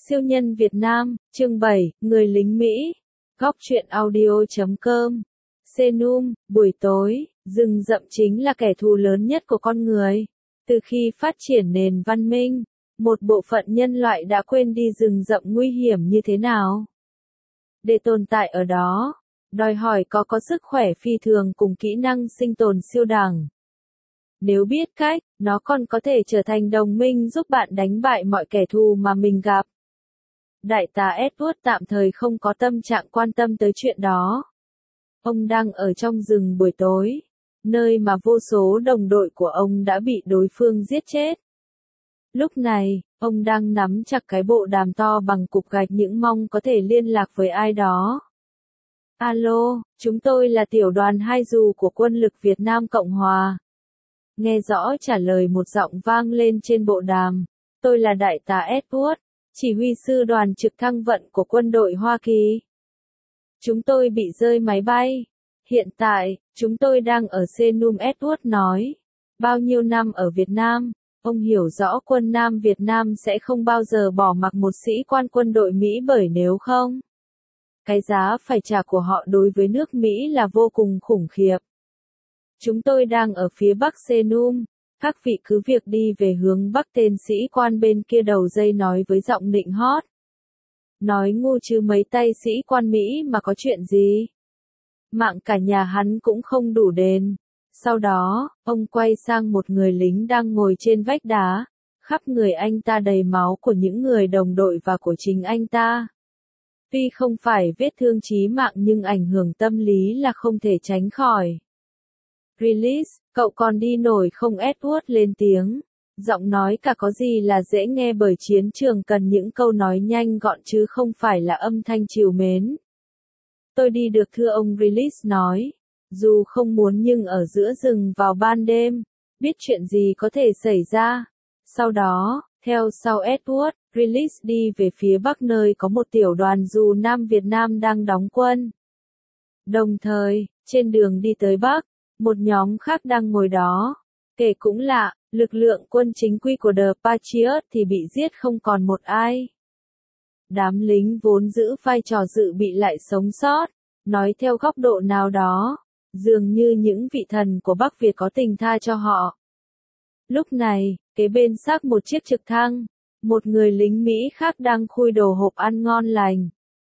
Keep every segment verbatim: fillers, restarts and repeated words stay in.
Siêu nhân Việt Nam, chương bảy, Người lính Mỹ. Góc truyện audio chấm com. Xenum, buổi tối, rừng rậm chính là kẻ thù lớn nhất của con người. Từ khi phát triển nền văn minh, một bộ phận nhân loại đã quên đi rừng rậm nguy hiểm như thế nào. Để tồn tại ở đó, đòi hỏi có có sức khỏe phi thường cùng kỹ năng sinh tồn siêu đẳng. Nếu biết cách, nó còn có thể trở thành đồng minh giúp bạn đánh bại mọi kẻ thù mà mình gặp. Đại tá Edward tạm thời không có tâm trạng quan tâm tới chuyện đó. Ông đang ở trong rừng buổi tối, nơi mà vô số đồng đội của ông đã bị đối phương giết chết. Lúc này, ông đang nắm chặt cái bộ đàm to bằng cục gạch những mong có thể liên lạc với ai đó. Alo, chúng tôi là tiểu đoàn hai dù của quân lực Việt Nam Cộng Hòa. Nghe rõ trả lời một giọng vang lên trên bộ đàm. Tôi là đại tá Edward, chỉ huy sư đoàn trực thăng vận của quân đội Hoa Kỳ. Chúng tôi bị rơi máy bay. Hiện tại, chúng tôi đang ở Xenum. Edward nói. Bao nhiêu năm ở Việt Nam, ông hiểu rõ quân Nam Việt Nam sẽ không bao giờ bỏ mặc một sĩ quan quân đội Mỹ bởi nếu không, cái giá phải trả của họ đối với nước Mỹ là vô cùng khủng khiếp. Chúng tôi đang ở phía bắc Xenum. Các vị cứ việc đi về hướng bắc, tên sĩ quan bên kia đầu dây nói với giọng nịnh hót. Nói ngu chứ mấy tay sĩ quan Mỹ mà có chuyện gì. Mạng cả nhà hắn cũng không đủ đền. Sau đó, ông quay sang một người lính đang ngồi trên vách đá. Khắp người anh ta đầy máu của những người đồng đội và của chính anh ta. Tuy không phải vết thương chí mạng nhưng ảnh hưởng tâm lý là không thể tránh khỏi. Release, cậu còn đi nổi không? Edward lên tiếng. Giọng nói cả có gì là dễ nghe bởi chiến trường cần những câu nói nhanh gọn chứ không phải là âm thanh trìu mến. Tôi đi được thưa, ông Release nói. Dù không muốn nhưng ở giữa rừng vào ban đêm, biết chuyện gì có thể xảy ra. Sau đó, theo sau Edward, Release đi về phía bắc nơi có một tiểu đoàn dù Nam Việt Nam đang đóng quân. Đồng thời, trên đường đi tới bắc, một nhóm khác đang ngồi đó. Kể cũng lạ, lực lượng quân chính quy của The Patriot thì bị giết không còn một ai. Đám lính vốn giữ vai trò dự bị lại sống sót, nói theo góc độ nào đó, dường như những vị thần của Bắc Việt có tình tha cho họ. Lúc này, kế bên xác một chiếc trực thăng, một người lính Mỹ khác đang khui đồ hộp ăn ngon lành.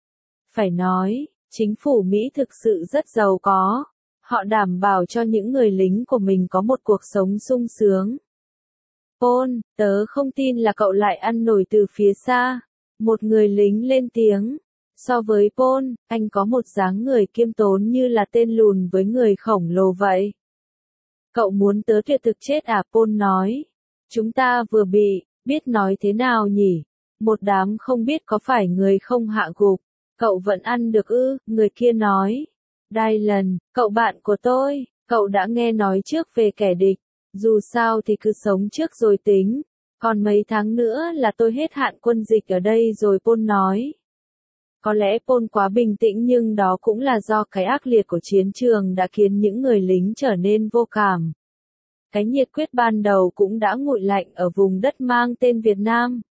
Phải nói, chính phủ Mỹ thực sự rất giàu có. Họ đảm bảo cho những người lính của mình có một cuộc sống sung sướng. Paul, tớ không tin là cậu lại ăn nổi từ phía xa. Một người lính lên tiếng. So với Paul, anh có một dáng người kiêm tốn như là tên lùn với người khổng lồ vậy. Cậu muốn tớ tuyệt thực chết à? Paul nói. Chúng ta vừa bị, biết nói thế nào nhỉ? Một đám không biết có phải người không hạ gục. Cậu vẫn ăn được ư? Người kia nói. Dylan, cậu bạn của tôi, cậu đã nghe nói trước về kẻ địch. Dù sao thì cứ sống trước rồi tính. Còn mấy tháng nữa là tôi hết hạn quân dịch ở đây rồi, Paul nói. Có lẽ Paul quá bình tĩnh nhưng đó cũng là do cái ác liệt của chiến trường đã khiến những người lính trở nên vô cảm. Cái nhiệt quyết ban đầu cũng đã nguội lạnh ở vùng đất mang tên Việt Nam.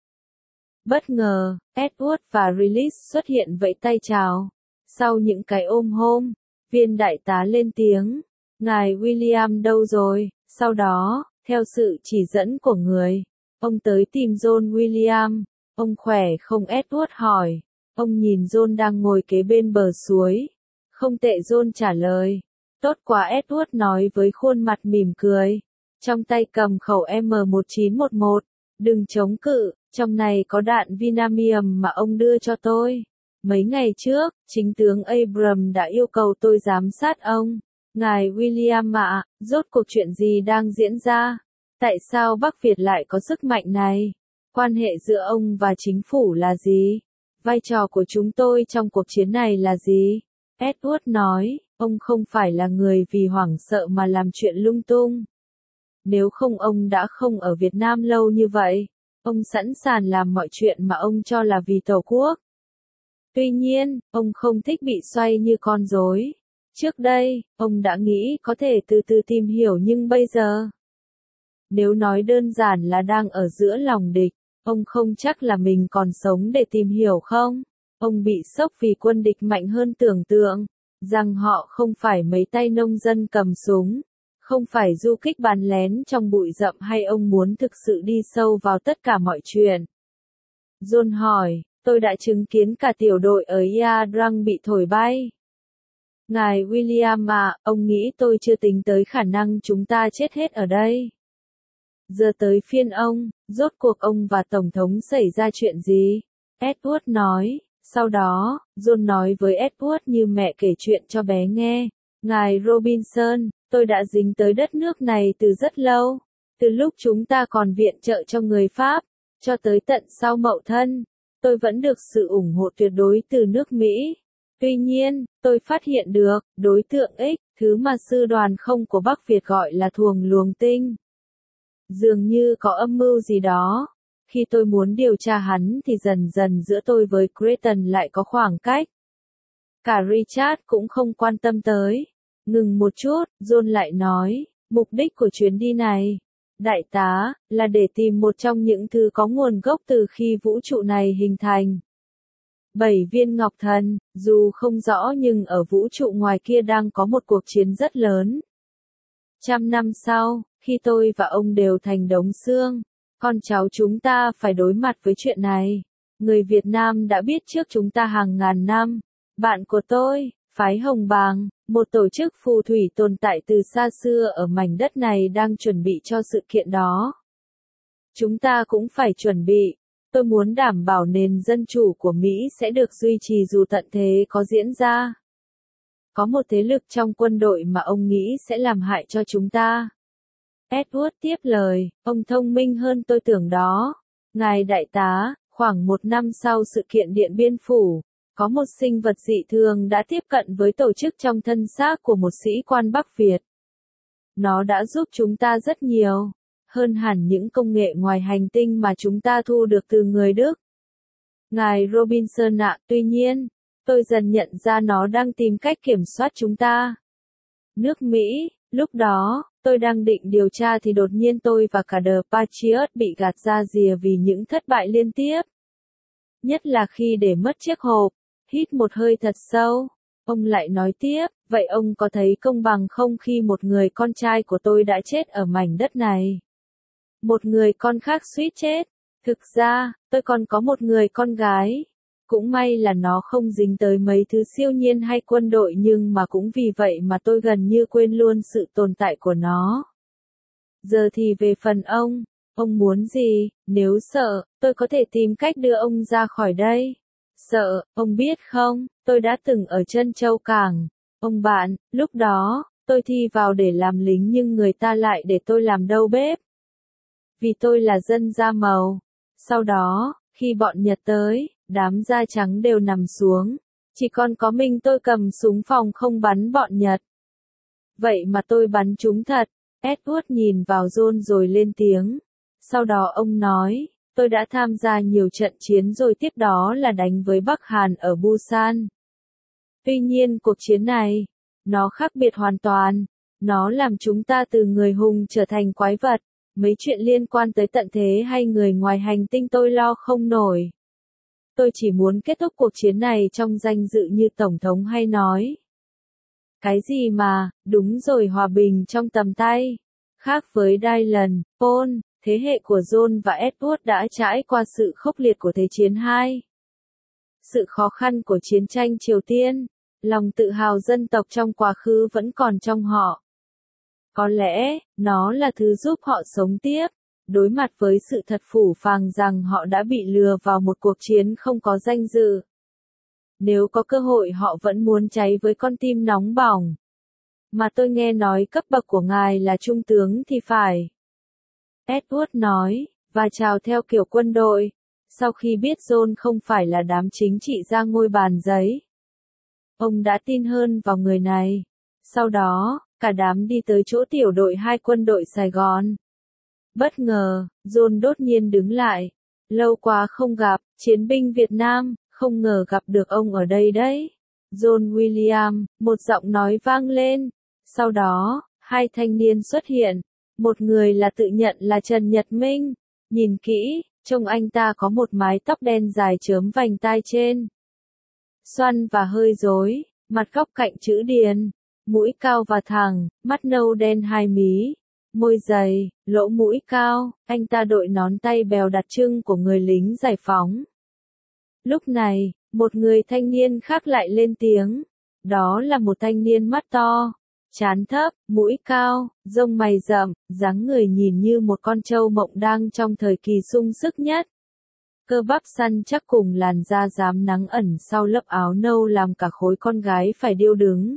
Bất ngờ, Edward và Release xuất hiện vẫy tay chào. Sau những cái ôm hôn, viên đại tá lên tiếng. Ngài William đâu rồi? Sau đó, theo sự chỉ dẫn của người, ông tới tìm John William. Ông khỏe không? Edward hỏi. Ông nhìn John đang ngồi kế bên bờ suối. Không tệ, John trả lời. Tốt quá, Edward nói với khuôn mặt mỉm cười. Trong tay cầm khẩu M một chín một một. Đừng chống cự, trong này có đạn Vinamium mà ông đưa cho tôi. Mấy ngày trước, chính tướng Abram đã yêu cầu tôi giám sát ông. Ngài William ạ, rốt cuộc chuyện gì đang diễn ra? Tại sao Bắc Việt lại có sức mạnh này? Quan hệ giữa ông và chính phủ là gì? Vai trò của chúng tôi trong cuộc chiến này là gì? Edward nói, ông không phải là người vì hoảng sợ mà làm chuyện lung tung. Nếu không ông đã không ở Việt Nam lâu như vậy. Ông sẵn sàng làm mọi chuyện mà ông cho là vì Tổ quốc. Tuy nhiên, ông không thích bị xoay như con rối. Trước đây, ông đã nghĩ có thể từ từ tìm hiểu nhưng bây giờ, nếu nói đơn giản là đang ở giữa lòng địch, Ông không chắc là mình còn sống để tìm hiểu không? Ông bị sốc vì quân địch mạnh hơn tưởng tượng, rằng họ không phải mấy tay nông dân cầm súng, không phải du kích bắn lén trong bụi rậm, hay ông muốn thực sự đi sâu vào tất cả mọi chuyện? John hỏi, tôi đã chứng kiến cả tiểu đội ở Yadrang bị thổi bay. Ngài William à, ông nghĩ tôi chưa tính tới khả năng chúng ta chết hết ở đây. Giờ tới phiên ông, rốt cuộc ông và Tổng thống xảy ra chuyện gì? Edward nói. Sau đó, John nói với Edward như mẹ kể chuyện cho bé nghe. Ngài Robinson, tôi đã dính tới đất nước này từ rất lâu. Từ lúc chúng ta còn viện trợ cho người Pháp, cho tới tận sau Mậu Thân, tôi vẫn được sự ủng hộ tuyệt đối từ nước Mỹ. Tuy nhiên, tôi phát hiện được, đối tượng X, thứ mà sư đoàn không của Bắc Việt gọi là thuồng luồng tinh, dường như có âm mưu gì đó. Khi tôi muốn điều tra hắn thì dần dần giữa tôi với Creighton lại có khoảng cách. Cả Richard cũng không quan tâm tới. Ngừng một chút, John lại nói, mục đích của chuyến đi này, đại tá, là để tìm một trong những thứ có nguồn gốc từ khi vũ trụ này hình thành. Bảy viên ngọc thần, dù không rõ nhưng ở vũ trụ ngoài kia đang có một cuộc chiến rất lớn. Trăm năm sau, khi tôi và ông đều thành đống xương, con cháu chúng ta phải đối mặt với chuyện này. Người Việt Nam đã biết trước chúng ta hàng ngàn năm. Bạn của tôi, phái Hồng Bàng, một tổ chức phù thủy tồn tại từ xa xưa ở mảnh đất này, đang chuẩn bị cho sự kiện đó. Chúng ta cũng phải chuẩn bị. Tôi muốn đảm bảo nền dân chủ của Mỹ sẽ được duy trì dù tận thế có diễn ra. Có một thế lực trong quân đội mà ông nghĩ sẽ làm hại cho chúng ta. Edward tiếp lời, ông thông minh hơn tôi tưởng đó. Ngài đại tá, khoảng một năm sau sự kiện Điện Biên Phủ, có một sinh vật dị thường đã tiếp cận với tổ chức trong thân xác của một sĩ quan Bắc Việt. Nó đã giúp chúng ta rất nhiều, hơn hẳn những công nghệ ngoài hành tinh mà chúng ta thu được từ người Đức. Ngài Robinson ạ, tuy nhiên, tôi dần nhận ra nó đang tìm cách kiểm soát chúng ta. Nước Mỹ, lúc đó, tôi đang định điều tra thì đột nhiên tôi và cả The Patriot bị gạt ra rìa vì những thất bại liên tiếp. Nhất là khi để mất chiếc hộp. Hít một hơi thật sâu, ông lại nói tiếp, vậy ông có thấy công bằng không khi một người con trai của tôi đã chết ở mảnh đất này? Một người con khác suýt chết. Thực ra, tôi còn có một người con gái. Cũng may là nó không dính tới mấy thứ siêu nhiên hay quân đội, nhưng mà cũng vì vậy mà tôi gần như quên luôn sự tồn tại của nó. Giờ thì về phần ông, ông muốn gì? Nếu sợ, tôi có thể tìm cách đưa ông ra khỏi đây. Sợ, ông biết không, tôi đã từng ở Trân Châu Cảng. Ông bạn, lúc đó, tôi thi vào để làm lính nhưng người ta lại để tôi làm đầu bếp. Vì tôi là dân da màu. Sau đó, khi bọn Nhật tới, đám da trắng đều nằm xuống. Chỉ còn có mình tôi cầm súng phòng không bắn bọn Nhật. Vậy mà tôi bắn chúng thật. Edward nhìn vào John rồi lên tiếng. Sau đó ông nói, tôi đã tham gia nhiều trận chiến rồi, tiếp đó là đánh với Bắc Hàn ở Busan. Tuy nhiên cuộc chiến này, nó khác biệt hoàn toàn. Nó làm chúng ta từ người hùng trở thành quái vật. Mấy chuyện liên quan tới tận thế hay người ngoài hành tinh tôi lo không nổi. Tôi chỉ muốn kết thúc cuộc chiến này trong danh dự như Tổng thống hay nói. Cái gì mà, đúng rồi, hòa bình trong tầm tay. Khác với Dylan, Paul, thế hệ của John và Edward đã trải qua sự khốc liệt của Thế chiến hai. Sự khó khăn của chiến tranh Triều Tiên, lòng tự hào dân tộc trong quá khứ vẫn còn trong họ. Có lẽ, nó là thứ giúp họ sống tiếp, đối mặt với sự thật phũ phàng rằng họ đã bị lừa vào một cuộc chiến không có danh dự. Nếu có cơ hội họ vẫn muốn cháy với con tim nóng bỏng. Mà tôi nghe nói cấp bậc của ngài là trung tướng thì phải. Edward nói, và chào theo kiểu quân đội, sau khi biết John không phải là đám chính trị ra ngôi bàn giấy. Ông đã tin hơn vào người này. Sau đó, cả đám đi tới chỗ tiểu đội hai quân đội Sài Gòn. Bất ngờ, John đột nhiên đứng lại. Lâu quá không gặp, chiến binh Việt Nam, không ngờ gặp được ông ở đây đấy. John William, một giọng nói vang lên. Sau đó, hai thanh niên xuất hiện. Một người là tự nhận là Trần Nhật Minh. Nhìn kỹ, Trông anh ta có một mái tóc đen dài chớm vành tai trên. Xoăn và hơi rối, mặt góc cạnh chữ điền, mũi cao và thẳng, mắt nâu đen hai mí, môi dày, lỗ mũi cao, anh ta đội nón tay bèo đặc trưng của người lính giải phóng. Lúc này, một người thanh niên khác lại lên tiếng. Đó là một thanh niên mắt to, trán thấp, mũi cao, rông mày rậm, dáng người nhìn như một con trâu mộng đang trong thời kỳ sung sức nhất. Cơ bắp săn chắc cùng làn da rám nắng ẩn sau lớp áo nâu làm cả khối con gái phải điêu đứng.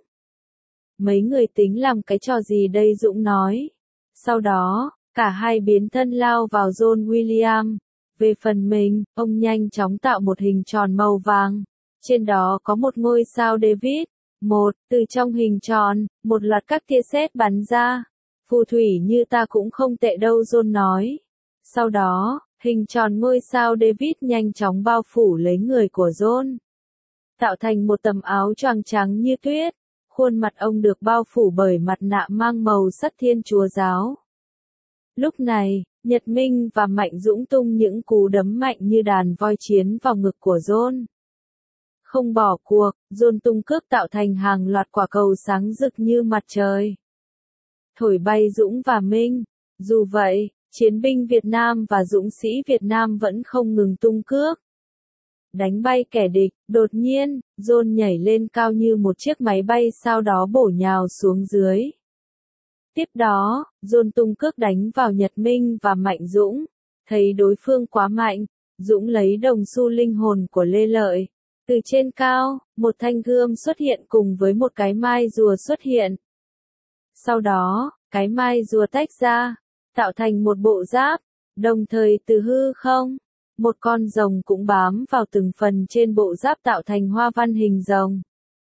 Mấy người tính làm cái trò gì đây, Dũng nói. Sau đó, cả hai biến thân lao vào John William. Về phần mình, ông nhanh chóng tạo một hình tròn màu vàng. Trên đó có một ngôi sao David. Một, từ trong hình tròn, một loạt các tia sét bắn ra. Phù thủy như ta cũng không tệ đâu, John nói. Sau đó, hình tròn ngôi sao David nhanh chóng bao phủ lấy người của John. Tạo thành một tấm áo choàng trắng như tuyết. Khuôn mặt ông được bao phủ bởi mặt nạ mang màu sắt Thiên Chúa giáo. Lúc này, Nhật Minh và Mạnh Dũng tung những cú đấm mạnh như đàn voi chiến vào ngực của John. Không bỏ cuộc, John tung cước tạo thành hàng loạt quả cầu sáng rực như mặt trời. Thổi bay Dũng và Minh. Dù vậy, chiến binh Việt Nam và dũng sĩ Việt Nam vẫn không ngừng tung cước. Đánh bay kẻ địch, đột nhiên, John nhảy lên cao như một chiếc máy bay sau đó bổ nhào xuống dưới. Tiếp đó, John tung cước đánh vào Nhật Minh và Mạnh Dũng. Thấy đối phương quá mạnh, Dũng lấy đồng xu linh hồn của Lê Lợi. Từ trên cao, một thanh gươm xuất hiện cùng với một cái mai rùa xuất hiện. Sau đó, cái mai rùa tách ra, tạo thành một bộ giáp, đồng thời từ hư không, một con rồng cũng bám vào từng phần trên bộ giáp tạo thành hoa văn hình rồng.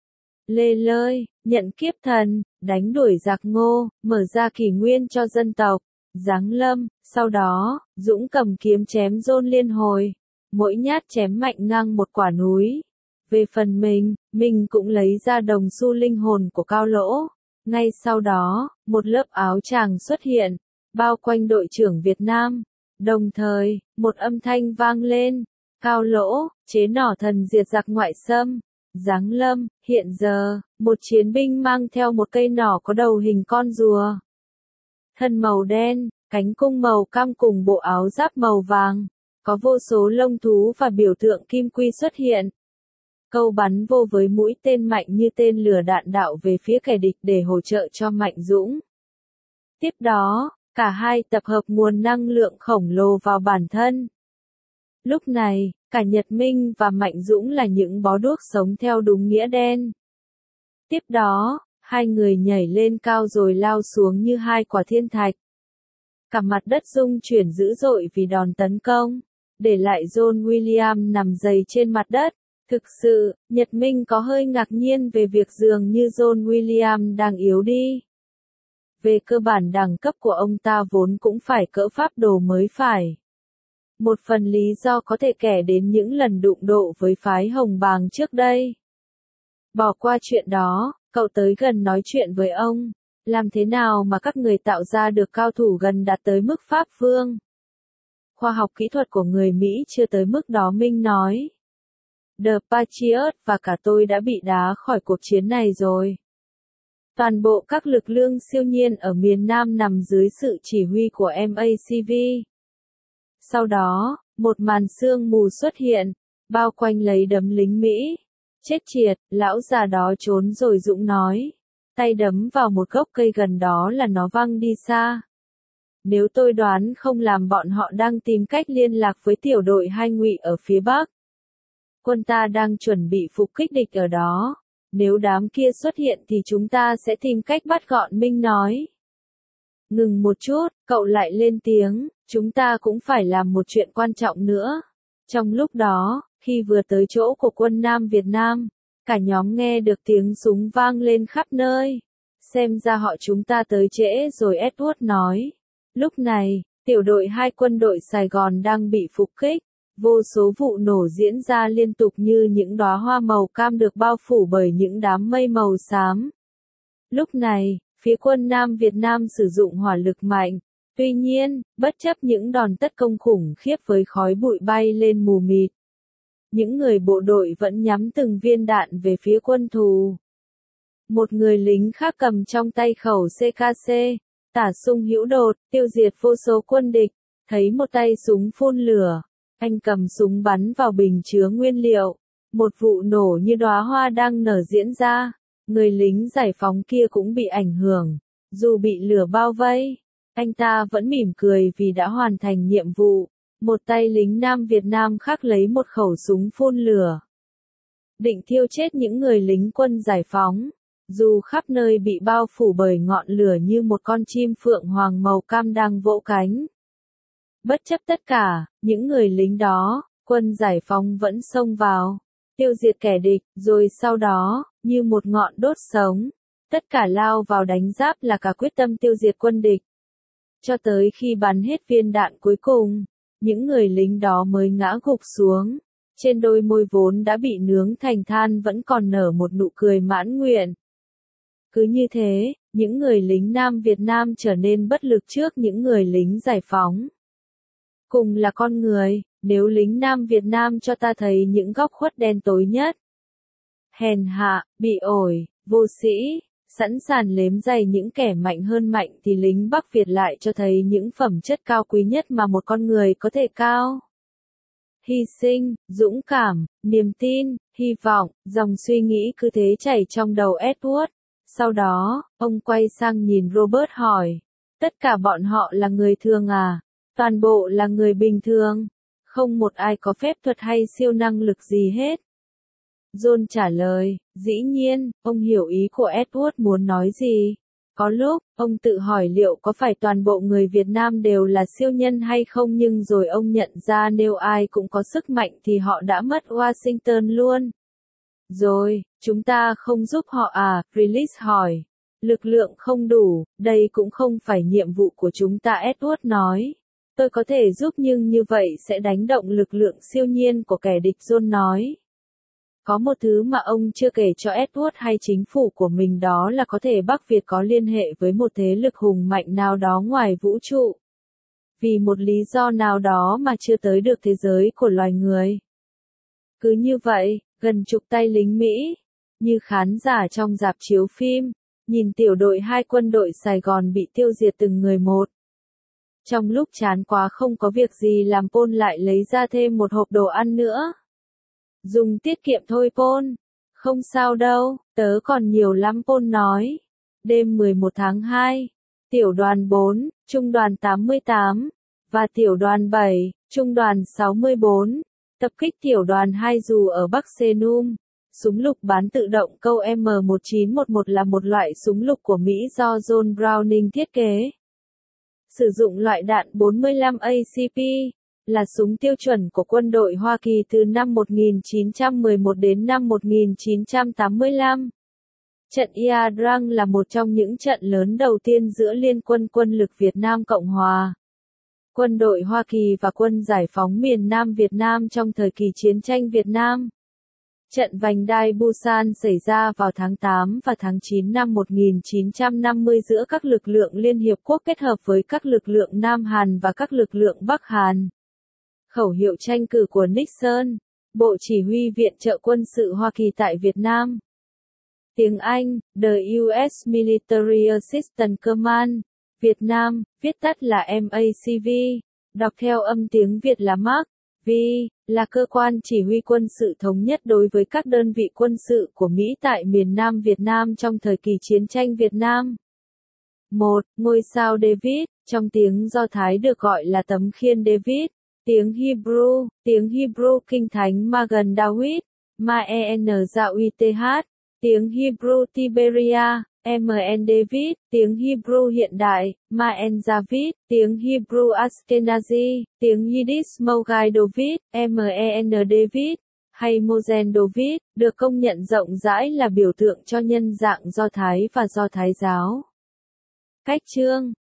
Lê Lợi, nhận kiếp thần, đánh đuổi giặc Ngô, mở ra kỷ nguyên cho dân tộc, giáng lâm, sau đó, Dũng cầm kiếm chém John liên hồi, mỗi nhát chém mạnh ngang một quả núi. Về phần mình, mình cũng lấy ra đồng xu linh hồn của Cao Lỗ. Ngay sau đó, một lớp áo choàng xuất hiện, bao quanh đội trưởng Việt Nam. Đồng thời, một âm thanh vang lên, Cao Lỗ, chế nỏ thần diệt giặc ngoại xâm. Giáng lâm, hiện giờ, một chiến binh mang theo một cây nỏ có đầu hình con rùa. Thân màu đen, cánh cung màu cam cùng bộ áo giáp màu vàng. Có vô số lông thú và biểu tượng kim quy xuất hiện. Câu bắn vô với mũi tên mạnh như tên lửa đạn đạo về phía kẻ địch để hỗ trợ cho Mạnh Dũng. Tiếp đó, cả hai tập hợp nguồn năng lượng khổng lồ vào bản thân. Lúc này, cả Nhật Minh và Mạnh Dũng là những bó đuốc sống theo đúng nghĩa đen. Tiếp đó, hai người nhảy lên cao rồi lao xuống như hai quả thiên thạch. Cả mặt đất rung chuyển dữ dội vì đòn tấn công, để lại John William nằm dày trên mặt đất. Thực sự, Nhật Minh có hơi ngạc nhiên về việc dường như John William đang yếu đi. Về cơ bản đẳng cấp của ông ta vốn cũng phải cỡ pháp đồ mới phải. Một phần lý do có thể kể đến những lần đụng độ với phái Hồng Bàng trước đây. Bỏ qua chuyện đó, cậu tới gần nói chuyện với ông. Làm thế nào mà các người tạo ra được cao thủ gần đạt tới mức Pháp Vương? Khoa học kỹ thuật của người Mỹ chưa tới mức đó, Minh nói. The Patriot và cả tôi đã bị đá khỏi cuộc chiến này rồi. Toàn bộ các lực lượng siêu nhiên ở miền Nam nằm dưới sự chỉ huy của em a xê vê. Sau đó, một màn sương mù xuất hiện, bao quanh lấy đấm lính Mỹ. Chết triệt, lão già đó trốn rồi, Dũng nói. Tay đấm vào một gốc cây gần đó là nó văng đi xa. Nếu tôi đoán không làm bọn họ đang tìm cách liên lạc với tiểu đội hai Ngụy ở phía Bắc. Quân ta đang chuẩn bị phục kích địch ở đó. Nếu đám kia xuất hiện thì chúng ta sẽ tìm cách bắt gọn, Minh nói. Ngừng một chút, cậu lại lên tiếng, chúng ta cũng phải làm một chuyện quan trọng nữa. Trong lúc đó, khi vừa tới chỗ của quân Nam Việt Nam, cả nhóm nghe được tiếng súng vang lên khắp nơi. Xem ra họ chúng ta tới trễ rồi, Edward nói. Lúc này, tiểu đội hai quân đội Sài Gòn đang bị phục kích. Vô số vụ nổ diễn ra liên tục như những đóa hoa màu cam được bao phủ bởi những đám mây màu xám. Lúc này, phía quân Nam Việt Nam sử dụng hỏa lực mạnh, Tuy nhiên, bất chấp những đòn tấn công khủng khiếp với khói bụi bay lên mù mịt, những người bộ đội vẫn nhắm từng viên đạn về phía quân thù. Một người lính khác cầm trong tay khẩu xê ca xê, tả sung hữu đột, tiêu diệt vô số quân địch, thấy một tay súng phun lửa, anh cầm súng bắn vào bình chứa nguyên liệu. Một vụ nổ như đóa hoa đang nở diễn ra, người lính giải phóng kia cũng bị ảnh hưởng, dù bị lửa bao vây, anh ta vẫn mỉm cười vì đã hoàn thành nhiệm vụ. Một tay lính Nam Việt Nam khác lấy một khẩu súng phun lửa, định thiêu chết những người lính quân giải phóng, dù khắp nơi bị bao phủ bởi ngọn lửa như một con chim phượng hoàng màu cam đang vỗ cánh. Bất chấp tất cả, những người lính đó, quân giải phóng vẫn xông vào, tiêu diệt kẻ địch, rồi sau đó, như một ngọn đốt sống, tất cả lao vào đánh giáp là cả quyết tâm tiêu diệt quân địch. Cho tới khi bắn hết viên đạn cuối cùng, những người lính đó mới ngã gục xuống, trên đôi môi vốn đã bị nướng thành than vẫn còn nở một nụ cười mãn nguyện. Cứ như thế, những người lính Nam Việt Nam trở nên bất lực trước những người lính giải phóng. Cùng là con người, nếu lính Nam Việt Nam cho ta thấy những góc khuất đen tối nhất, hèn hạ, bị ổi, vô sĩ, sẵn sàng lếm dày những kẻ mạnh hơn mạnh thì lính Bắc Việt lại cho thấy những phẩm chất cao quý nhất mà một con người có thể cao. Hy sinh, dũng cảm, niềm tin, hy vọng, dòng suy nghĩ cứ thế chảy trong đầu Edward. Sau đó, ông quay sang nhìn Robert hỏi, tất cả bọn họ là người thường à? Toàn bộ là người bình thường, không một ai có phép thuật hay siêu năng lực gì hết. John trả lời, dĩ nhiên, ông hiểu ý của Edward muốn nói gì. Có lúc, ông tự hỏi liệu có phải toàn bộ người Việt Nam đều là siêu nhân hay không, nhưng rồi ông nhận ra nếu ai cũng có sức mạnh thì họ đã mất Washington luôn. Rồi, chúng ta không giúp họ à? Release hỏi. Lực lượng không đủ, đây cũng không phải nhiệm vụ của chúng ta, Edward nói. Tôi có thể giúp nhưng như vậy sẽ đánh động lực lượng siêu nhiên của kẻ địch, John nói. Có một thứ mà ông chưa kể cho Edward hay chính phủ của mình, đó là có thể Bắc Việt có liên hệ với một thế lực hùng mạnh nào đó ngoài vũ trụ. Vì một lý do nào đó mà chưa tới được thế giới của loài người. Cứ như vậy, gần chục tay lính Mỹ, như khán giả trong rạp chiếu phim, nhìn tiểu đội hai quân đội Sài Gòn bị tiêu diệt từng người một. Trong lúc chán quá không có việc gì làm, Paul lại lấy ra thêm một hộp đồ ăn nữa. Dùng tiết kiệm thôi Paul. Không sao đâu, tớ còn nhiều lắm, Paul nói. Đêm mười một tháng hai, tiểu đoàn bốn, trung đoàn tám mươi tám, và tiểu đoàn bảy, trung đoàn sáu mươi bốn, tập kích tiểu đoàn hai dù ở Bắc Senum. Súng lục bán tự động câu M một chín một một là một loại súng lục của Mỹ do John Browning thiết kế. Sử dụng loại đạn bốn mươi lăm A C P, là súng tiêu chuẩn của quân đội Hoa Kỳ từ năm một nghìn chín trăm mười một đến năm một nghìn chín trăm tám mươi lăm. Trận Ia Drang là một trong những trận lớn đầu tiên giữa Liên quân Quân lực Việt Nam Cộng Hòa, quân đội Hoa Kỳ và quân giải phóng miền Nam Việt Nam trong thời kỳ chiến tranh Việt Nam. Trận vành đai Busan xảy ra vào tháng tám và tháng chín năm một nghìn chín trăm năm mươi giữa các lực lượng Liên Hiệp Quốc kết hợp với các lực lượng Nam Hàn và các lực lượng Bắc Hàn. Khẩu hiệu tranh cử của Nixon, Bộ Chỉ huy Viện trợ Quân sự Hoa Kỳ tại Việt Nam. Tiếng Anh, The U S Military Assistance Command, Việt Nam, viết tắt là M A C V, đọc theo âm tiếng Việt là M A C V, là cơ quan chỉ huy quân sự thống nhất đối với các đơn vị quân sự của Mỹ tại miền Nam Việt Nam trong thời kỳ chiến tranh Việt Nam. một. Ngôi sao David, trong tiếng Do Thái được gọi là tấm khiên David. Tiếng Hebrew, tiếng Hebrew Kinh Thánh Magen David, Ma-en Zawith, tiếng Hebrew Tiberia, M N David, tiếng Hebrew hiện đại, Ma-en David, tiếng Hebrew Ashkenazi, tiếng Yiddish Mogai David, M E N David, hay Mogen David, được công nhận rộng rãi là biểu tượng cho nhân dạng Do Thái và Do Thái giáo. Cách chương